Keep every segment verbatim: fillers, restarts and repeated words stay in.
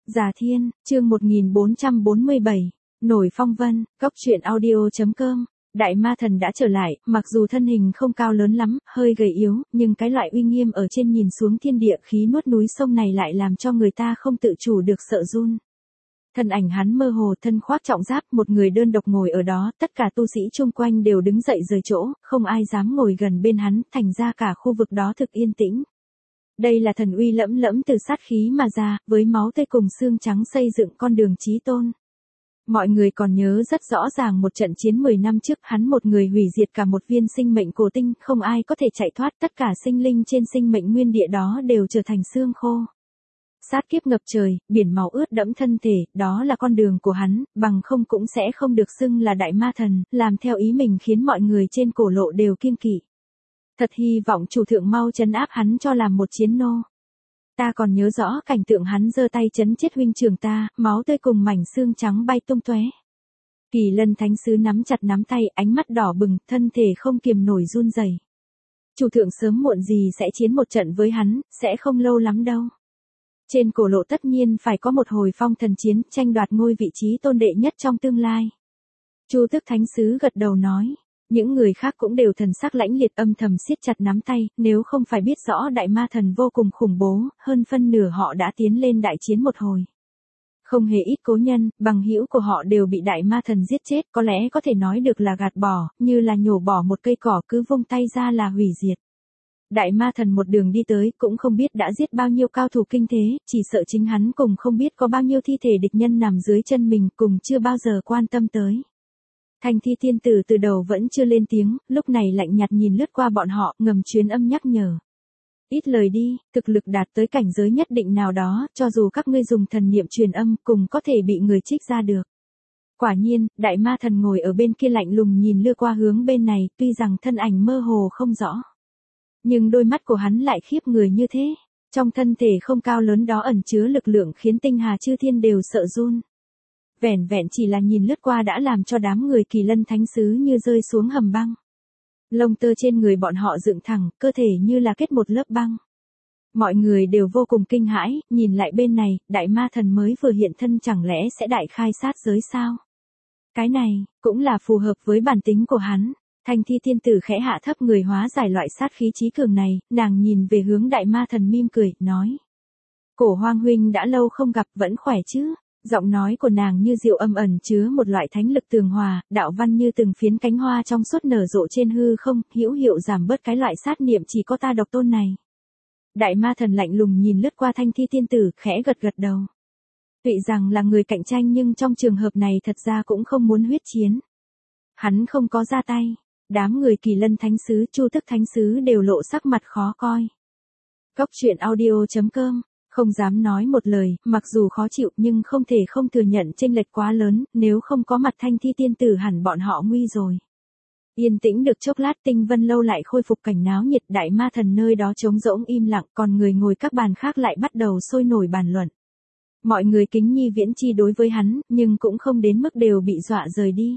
Già Thiên, chương một nghìn bốn trăm bốn mươi bảy, Nổi phong vân, góc truyện audio.com. Đại ma thần đã trở lại, mặc dù thân hình không cao lớn lắm, hơi gầy yếu, nhưng cái loại uy nghiêm ở trên nhìn xuống thiên địa khí nuốt núi sông này lại làm cho người ta không tự chủ được sợ run. Thân ảnh hắn mơ hồ, thân khoác trọng giáp, một người đơn độc ngồi ở đó, tất cả tu sĩ chung quanh đều đứng dậy rời chỗ, không ai dám ngồi gần bên hắn, thành ra cả khu vực đó thực yên tĩnh. Đây là thần uy lẫm lẫm từ sát khí mà ra, với máu tươi cùng xương trắng xây dựng con đường chí tôn. Mọi người còn nhớ rất rõ ràng một trận chiến mười năm trước, hắn một người hủy diệt cả một viên sinh mệnh cổ tinh, không ai có thể chạy thoát, tất cả sinh linh trên sinh mệnh nguyên địa đó đều trở thành xương khô. Sát kiếp ngập trời, biển máu ướt đẫm thân thể, đó là con đường của hắn, bằng không cũng sẽ không được xưng là đại ma thần, làm theo ý mình khiến mọi người trên cổ lộ đều kiêng kỵ. Thật hy vọng chủ thượng mau trấn áp hắn cho làm một chiến nô. Ta còn nhớ rõ cảnh tượng hắn giơ tay chấn chết huynh trưởng ta, máu tươi cùng mảnh xương trắng bay tung tóe. Kỳ Lân Thánh sứ nắm chặt nắm tay, ánh mắt đỏ bừng, thân thể không kiềm nổi run rẩy. Chủ thượng sớm muộn gì sẽ chiến một trận với hắn, sẽ không lâu lắm đâu. Trên cổ lộ tất nhiên phải có một hồi phong thần chiến, tranh đoạt ngôi vị trí tôn đệ nhất trong tương lai. Chu Tức Thánh sứ gật đầu nói. Những người khác cũng đều thần sắc lãnh liệt, âm thầm siết chặt nắm tay, nếu không phải biết rõ đại ma thần vô cùng khủng bố, hơn phân nửa họ đã tiến lên đại chiến một hồi. Không hề ít cố nhân, bằng hữu của họ đều bị đại ma thần giết chết, có lẽ có thể nói được là gạt bỏ, như là nhổ bỏ một cây cỏ cứ vung tay ra là hủy diệt. Đại ma thần một đường đi tới, cũng không biết đã giết bao nhiêu cao thủ kinh thế, chỉ sợ chính hắn cùng không biết có bao nhiêu thi thể địch nhân nằm dưới chân mình, cùng chưa bao giờ quan tâm tới. Thanh Thi tiên tử từ đầu vẫn chưa lên tiếng, lúc này lạnh nhạt nhìn lướt qua bọn họ, ngầm truyền âm nhắc nhở. Ít lời đi, thực lực đạt tới cảnh giới nhất định nào đó, cho dù các ngươi dùng thần niệm truyền âm, cùng có thể bị người trích ra được. Quả nhiên, đại ma thần ngồi ở bên kia lạnh lùng nhìn lướt qua hướng bên này, tuy rằng thân ảnh mơ hồ không rõ. Nhưng đôi mắt của hắn lại khiếp người như thế. Trong thân thể không cao lớn đó ẩn chứa lực lượng khiến tinh hà chư thiên đều sợ run. Vẻn vẹn chỉ là nhìn lướt qua đã làm cho đám người Kỳ Lân Thánh sứ như rơi xuống hầm băng. Lông tơ trên người bọn họ dựng thẳng, cơ thể như là kết một lớp băng. Mọi người đều vô cùng kinh hãi, nhìn lại bên này, đại ma thần mới vừa hiện thân chẳng lẽ sẽ đại khai sát giới sao? Cái này, cũng là phù hợp với bản tính của hắn. Thanh Thi tiên tử khẽ hạ thấp người hóa giải loại sát khí trí cường này, nàng nhìn về hướng đại ma thần mỉm cười, nói. Cổ Hoang huynh đã lâu không gặp, vẫn khỏe chứ? Giọng nói của nàng như diệu âm ẩn chứa một loại thánh lực tường hòa, đạo văn như từng phiến cánh hoa trong suốt nở rộ trên hư không, hữu hiệu giảm bớt cái loại sát niệm chỉ có ta độc tôn này. Đại ma thần lạnh lùng nhìn lướt qua Thanh Thi tiên tử, khẽ gật gật đầu. Tuy rằng là người cạnh tranh nhưng trong trường hợp này thật ra cũng không muốn huyết chiến. Hắn không có ra tay, đám người Kỳ Lân Thánh sứ, Chu Tức Thánh sứ đều lộ sắc mặt khó coi. Góc truyện audio.com. Không dám nói một lời, mặc dù khó chịu nhưng không thể không thừa nhận chênh lệch quá lớn, nếu không có mặt Thanh Thi tiên tử hẳn bọn họ nguy rồi. Yên tĩnh được chốc lát, Tinh Vân lâu lại khôi phục cảnh náo nhiệt, đại ma thần nơi đó trống rỗng im lặng, còn người ngồi các bàn khác lại bắt đầu sôi nổi bàn luận. Mọi người kính nhi viễn chi đối với hắn, nhưng cũng không đến mức đều bị dọa rời đi.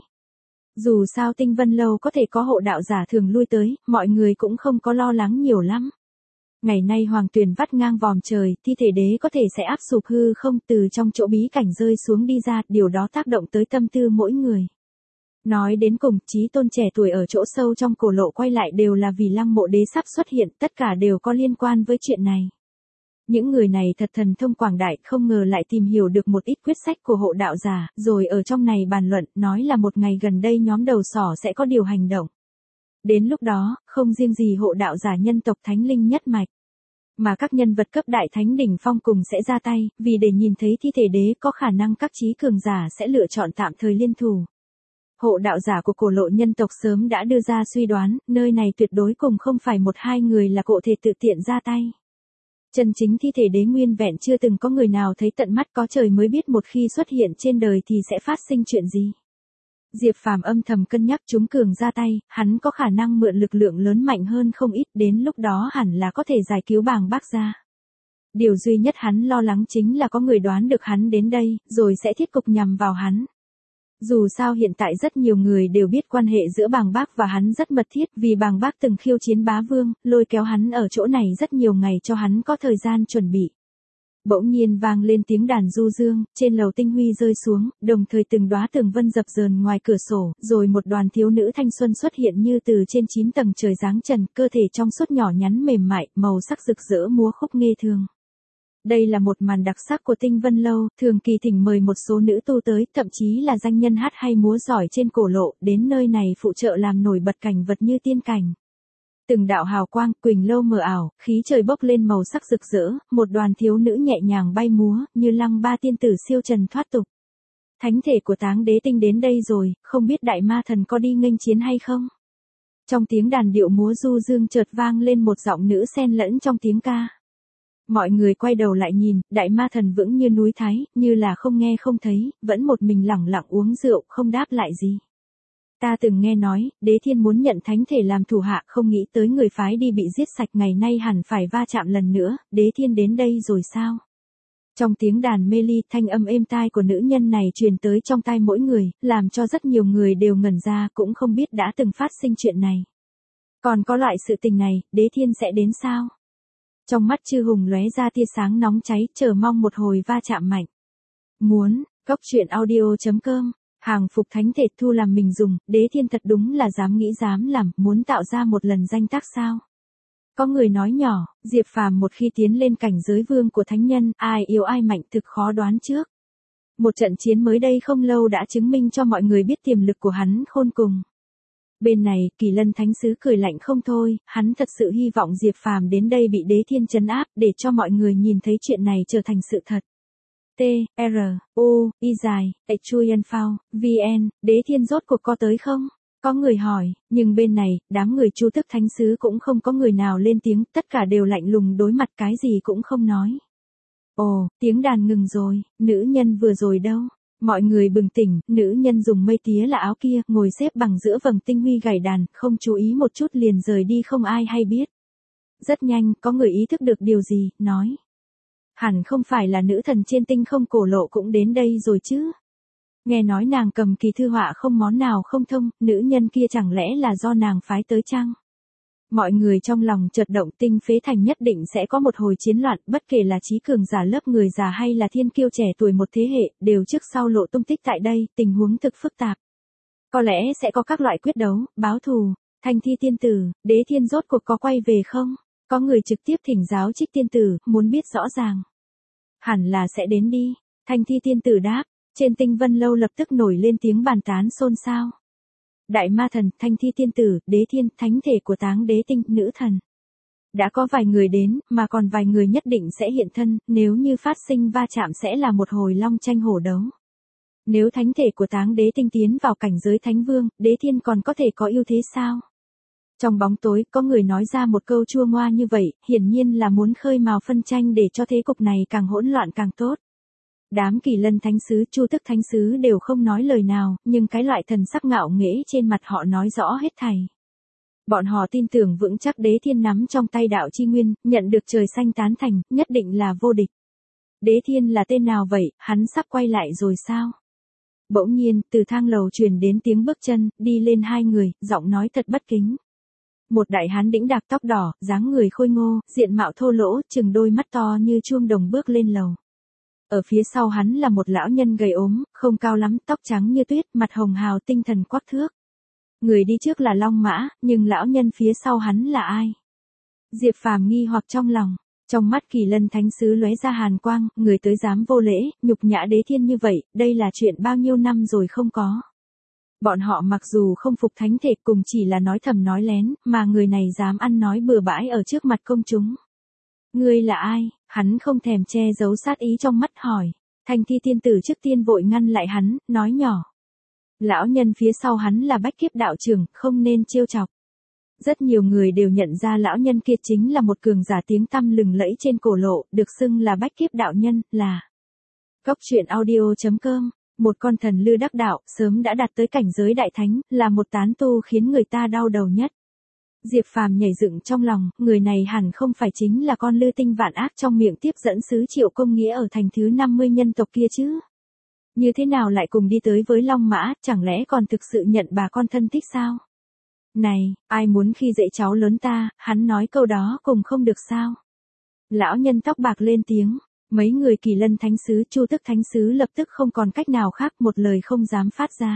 Dù sao Tinh Vân lâu có thể có hộ đạo giả thường lui tới, mọi người cũng không có lo lắng nhiều lắm. Ngày nay hoàng tuyền vắt ngang vòm trời, thi thể đế có thể sẽ áp sụp hư không, từ trong chỗ bí cảnh rơi xuống đi ra, điều đó tác động tới tâm tư mỗi người. Nói đến cùng, chí tôn trẻ tuổi ở chỗ sâu trong cổ lộ quay lại đều là vì Lăng Mộ Đế sắp xuất hiện, tất cả đều có liên quan với chuyện này. Những người này thật thần thông quảng đại, không ngờ lại tìm hiểu được một ít quyết sách của hộ đạo giả, rồi ở trong này bàn luận, nói là một ngày gần đây nhóm đầu sỏ sẽ có điều hành động. Đến lúc đó, không riêng gì hộ đạo giả nhân tộc thánh linh nhất mạch, mà các nhân vật cấp đại thánh đỉnh phong cùng sẽ ra tay, vì để nhìn thấy thi thể đế có khả năng các chí cường giả sẽ lựa chọn tạm thời liên thủ. Hộ đạo giả của cổ lộ nhân tộc sớm đã đưa ra suy đoán, nơi này tuyệt đối cùng không phải một hai người là cộ thể tự tiện ra tay. Chân chính thi thể đế nguyên vẹn chưa từng có người nào thấy tận mắt, có trời mới biết một khi xuất hiện trên đời thì sẽ phát sinh chuyện gì. Diệp Phàm âm thầm cân nhắc chúng cường ra tay, hắn có khả năng mượn lực lượng lớn mạnh hơn không ít, đến lúc đó hẳn là có thể giải cứu Bàng Bác ra. Điều duy nhất hắn lo lắng chính là có người đoán được hắn đến đây, rồi sẽ thiết cục nhằm vào hắn. Dù sao hiện tại rất nhiều người đều biết quan hệ giữa Bàng Bác và hắn rất mật thiết, vì Bàng Bác từng khiêu chiến bá vương, lôi kéo hắn ở chỗ này rất nhiều ngày cho hắn có thời gian chuẩn bị. Bỗng nhiên vang lên tiếng đàn du dương, trên lầu tinh huy rơi xuống, đồng thời từng đóa tường vân dập dờn ngoài cửa sổ, rồi một đoàn thiếu nữ thanh xuân xuất hiện như từ trên chín tầng trời giáng trần, cơ thể trong suốt nhỏ nhắn mềm mại, màu sắc rực rỡ múa khúc nghê thường. Đây là một màn đặc sắc của Tinh Vân Lâu, thường kỳ thỉnh mời một số nữ tu tới, thậm chí là danh nhân hát hay múa giỏi trên cổ lộ, đến nơi này phụ trợ làm nổi bật cảnh vật như tiên cảnh. Từng đạo hào quang, quỳnh lâu mờ ảo, khí trời bốc lên màu sắc rực rỡ, một đoàn thiếu nữ nhẹ nhàng bay múa, như lăng ba tiên tử siêu trần thoát tục. Thánh thể của Táng Đế Tinh đến đây rồi, không biết đại ma thần có đi nghênh chiến hay không? Trong tiếng đàn điệu múa du dương chợt vang lên một giọng nữ xen lẫn trong tiếng ca. Mọi người quay đầu lại nhìn, đại ma thần vững như núi Thái, như là không nghe không thấy, vẫn một mình lẳng lặng uống rượu, không đáp lại gì. Ta từng nghe nói, Đế Thiên muốn nhận thánh thể làm thủ hạ, không nghĩ tới người phái đi bị giết sạch, ngày nay hẳn phải va chạm lần nữa, Đế Thiên đến đây rồi sao? Trong tiếng đàn mê ly, thanh âm êm tai của nữ nhân này truyền tới trong tai mỗi người, làm cho rất nhiều người đều ngẩn ra, cũng không biết đã từng phát sinh chuyện này. Còn có loại sự tình này, Đế Thiên sẽ đến sao? Trong mắt Chư Hùng lóe ra tia sáng nóng cháy, chờ mong một hồi va chạm mạnh. Muốn, Cốc Truyện Audio chấm com, hàng phục thánh thể thu làm mình dùng, Đế Thiên thật đúng là dám nghĩ dám làm, muốn tạo ra một lần danh tác sao? Có người nói nhỏ, Diệp Phàm một khi tiến lên cảnh giới vương của thánh nhân, ai yếu ai mạnh thực khó đoán trước. Một trận chiến mới đây không lâu đã chứng minh cho mọi người biết tiềm lực của hắn khôn cùng. Bên này, Kỳ Lân Thánh Sứ cười lạnh không thôi, hắn thật sự hy vọng Diệp Phàm đến đây bị Đế Thiên trấn áp, để cho mọi người nhìn thấy chuyện này trở thành sự thật. T, R, O, Y dài, H Chuyen Phao, V N, Đế Thiên rốt cuộc có tới không? Có người hỏi, nhưng bên này, đám người Chu Tức Thánh Sứ cũng không có người nào lên tiếng, tất cả đều lạnh lùng đối mặt, cái gì cũng không nói. Ồ, tiếng đàn ngừng rồi, nữ nhân vừa rồi đâu? Mọi người bừng tỉnh, nữ nhân dùng mây tía là áo kia, ngồi xếp bằng giữa vầng tinh huy gảy đàn, không chú ý một chút liền rời đi không ai hay biết. Rất nhanh, có người ý thức được điều gì, nói. Hẳn không phải là nữ thần trên tinh không cổ lộ cũng đến đây rồi chứ. Nghe nói nàng cầm kỳ thư họa không món nào không thông, nữ nhân kia chẳng lẽ là do nàng phái tới chăng? Mọi người trong lòng chợt động, Tinh Phế Thành nhất định sẽ có một hồi chiến loạn, bất kể là trí cường giả lớp người già hay là thiên kiêu trẻ tuổi một thế hệ, đều trước sau lộ tung tích tại đây, tình huống thực phức tạp. Có lẽ sẽ có các loại quyết đấu, báo thù. Thanh Thi tiên tử, Đế Thiên rốt cuộc có quay về không? Có người trực tiếp thỉnh giáo Trích tiên tử, muốn biết rõ ràng. Hẳn là sẽ đến đi. Thanh Thi tiên tử đáp, trên Tinh Vân Lâu lập tức nổi lên tiếng bàn tán xôn xao. Đại ma thần, Thanh Thi tiên tử, Đế Thiên, thánh thể của Táng Đế Tinh, nữ thần. Đã có vài người đến, mà còn vài người nhất định sẽ hiện thân, nếu như phát sinh va chạm sẽ là một hồi long tranh hổ đấu. Nếu thánh thể của Táng Đế Tinh tiến vào cảnh giới thánh vương, Đế Thiên còn có thể có ưu thế sao? Trong bóng tối, có người nói ra một câu chua ngoa như vậy, hiển nhiên là muốn khơi mào phân tranh để cho thế cục này càng hỗn loạn càng tốt. Đám Kỳ Lân Thánh Sứ, Chu Tức Thánh Sứ đều không nói lời nào, nhưng cái loại thần sắc ngạo nghễ trên mặt họ nói rõ hết thảy. Bọn họ tin tưởng vững chắc Đế Thiên nắm trong tay đạo chi nguyên, nhận được trời xanh tán thành, nhất định là vô địch. Đế Thiên là tên nào vậy, hắn sắp quay lại rồi sao? Bỗng nhiên, từ thang lầu truyền đến tiếng bước chân, đi lên hai người, giọng nói thật bất kính. Một đại hán đĩnh đạc tóc đỏ, dáng người khôi ngô, diện mạo thô lỗ, chừng đôi mắt to như chuông đồng bước lên lầu. Ở phía sau hắn là một lão nhân gầy ốm, không cao lắm, tóc trắng như tuyết, mặt hồng hào tinh thần quắc thước. Người đi trước là Long Mã, nhưng lão nhân phía sau hắn là ai? Diệp Phàm nghi hoặc trong lòng, trong mắt Kỳ Lân Thánh Sứ lóe ra hàn quang, người tới dám vô lễ, nhục nhã Đế Thiên như vậy, đây là chuyện bao nhiêu năm rồi không có. Bọn họ mặc dù không phục thánh thể cùng chỉ là nói thầm nói lén, mà người này dám ăn nói bừa bãi ở trước mặt công chúng. Ngươi là ai? Hắn không thèm che giấu sát ý trong mắt hỏi. Thanh Thi tiên tử trước tiên vội ngăn lại hắn, nói nhỏ. Lão nhân phía sau hắn là Bách Kiếp đạo trưởng, không nên trêu chọc. Rất nhiều người đều nhận ra lão nhân kia chính là một cường giả tiếng tăm lừng lẫy trên cổ lộ, được xưng là Bách Kiếp đạo nhân, là Cốc Truyện Audio chấm com. Một con thần lư đắc đạo, sớm đã đạt tới cảnh giới đại thánh, là một tán tu khiến người ta đau đầu nhất. Diệp Phàm nhảy dựng trong lòng, người này hẳn không phải chính là con lư tinh vạn ác trong miệng tiếp dẫn sứ Triệu Công Nghĩa ở thành thứ năm mươi nhân tộc kia chứ. Như thế nào lại cùng đi tới với Long Mã, chẳng lẽ còn thực sự nhận bà con thân thích sao? Này, ai muốn khi dễ cháu lớn ta, hắn nói câu đó cùng không được sao? Lão nhân tóc bạc lên tiếng. Mấy người Kỳ Lân Thánh Sứ, Chu Tức Thánh Sứ lập tức không còn cách nào khác, một lời không dám phát ra.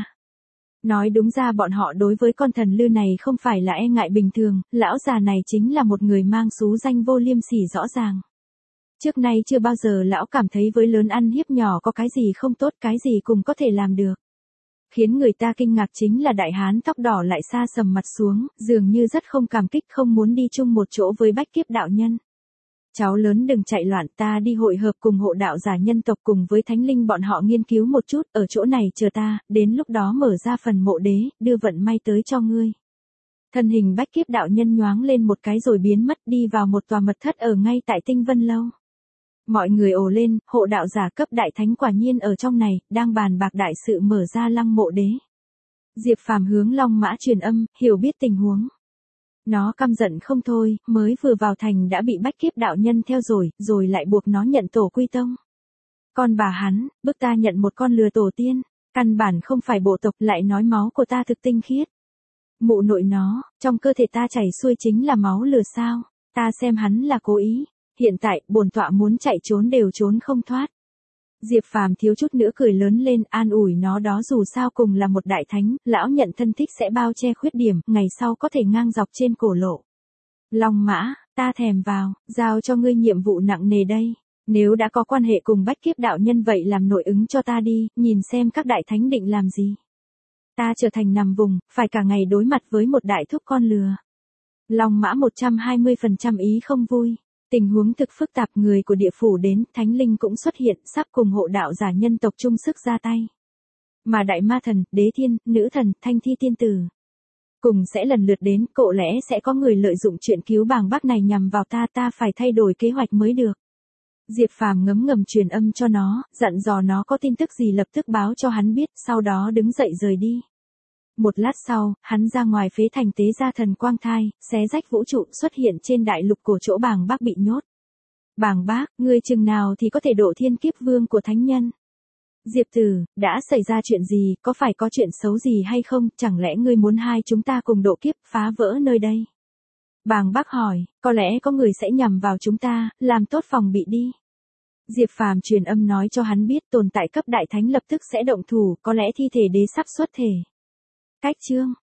Nói đúng ra bọn họ đối với con thần lư này không phải là e ngại bình thường, lão già này chính là một người mang xú danh vô liêm sỉ rõ ràng. Trước nay chưa bao giờ lão cảm thấy với lớn ăn hiếp nhỏ có cái gì không tốt, cái gì cũng có thể làm được. Khiến người ta kinh ngạc chính là đại hán tóc đỏ lại xa sầm mặt xuống, dường như rất không cảm kích, không muốn đi chung một chỗ với bách kiếp đạo nhân. Cháu lớn đừng chạy loạn, ta đi hội hợp cùng hộ đạo giả nhân tộc cùng với thánh linh bọn họ nghiên cứu một chút, ở chỗ này chờ ta, đến lúc đó mở ra phần mộ đế, đưa vận may tới cho ngươi. Thân hình bách kiếp đạo nhân nhoáng lên một cái rồi biến mất, đi vào một tòa mật thất ở ngay tại Tinh Vân Lâu. Mọi người ồ lên, hộ đạo giả cấp đại thánh quả nhiên ở trong này, đang bàn bạc đại sự mở ra lăng mộ đế. Diệp Phàm hướng Long Mã truyền âm, hiểu biết tình huống. Nó căm giận không thôi, mới vừa vào thành đã bị bách kiếp đạo nhân theo rồi, rồi lại buộc nó nhận tổ quy tông. Con bà hắn, bức ta nhận một con lừa tổ tiên, căn bản không phải bộ tộc, lại nói máu của ta thực tinh khiết. Mụ nội nó, trong cơ thể ta chảy xuôi chính là máu lừa sao, ta xem hắn là cố ý, hiện tại bổn tọa muốn chạy trốn đều trốn không thoát. Diệp Phàm thiếu chút nữa cười lớn lên, an ủi nó đó dù sao cùng là một đại thánh, lão nhận thân thích sẽ bao che khuyết điểm, ngày sau có thể ngang dọc trên cổ lộ. Long Mã, ta thèm vào, giao cho ngươi nhiệm vụ nặng nề đây. Nếu đã có quan hệ cùng bách kiếp đạo nhân vậy làm nội ứng cho ta đi, nhìn xem các đại thánh định làm gì. Ta trở thành nằm vùng, phải cả ngày đối mặt với một đại thúc con lừa. Long Mã một trăm hai mươi phần trăm ý không vui. Tình huống thực phức tạp, người của địa phủ đến, thánh linh cũng xuất hiện, sắp cùng hộ đạo giả nhân tộc chung sức ra tay. Mà đại ma thần, đế thiên, nữ thần, thanh thi tiên tử cùng sẽ lần lượt đến, cộ lẽ sẽ có người lợi dụng chuyện cứu bàng bác này nhằm vào ta, ta phải thay đổi kế hoạch mới được. Diệp Phàm ngấm ngầm truyền âm cho nó, dặn dò nó có tin tức gì lập tức báo cho hắn biết, sau đó đứng dậy rời đi. Một lát sau, hắn ra ngoài phế thành tế ra thần quang thai, xé rách vũ trụ, xuất hiện trên đại lục của chỗ bàng bác bị nhốt. Bàng bác, ngươi chừng nào thì có thể độ thiên kiếp vương của thánh nhân? Diệp Tử, đã xảy ra chuyện gì, có phải có chuyện xấu gì hay không, chẳng lẽ ngươi muốn hai chúng ta cùng độ kiếp, phá vỡ nơi đây? Bàng bác hỏi, có lẽ có người sẽ nhằm vào chúng ta, làm tốt phòng bị đi. Diệp Phàm truyền âm nói cho hắn biết tồn tại cấp đại thánh lập tức sẽ động thủ, có lẽ thi thể đế sắp xuất thể. Cách chương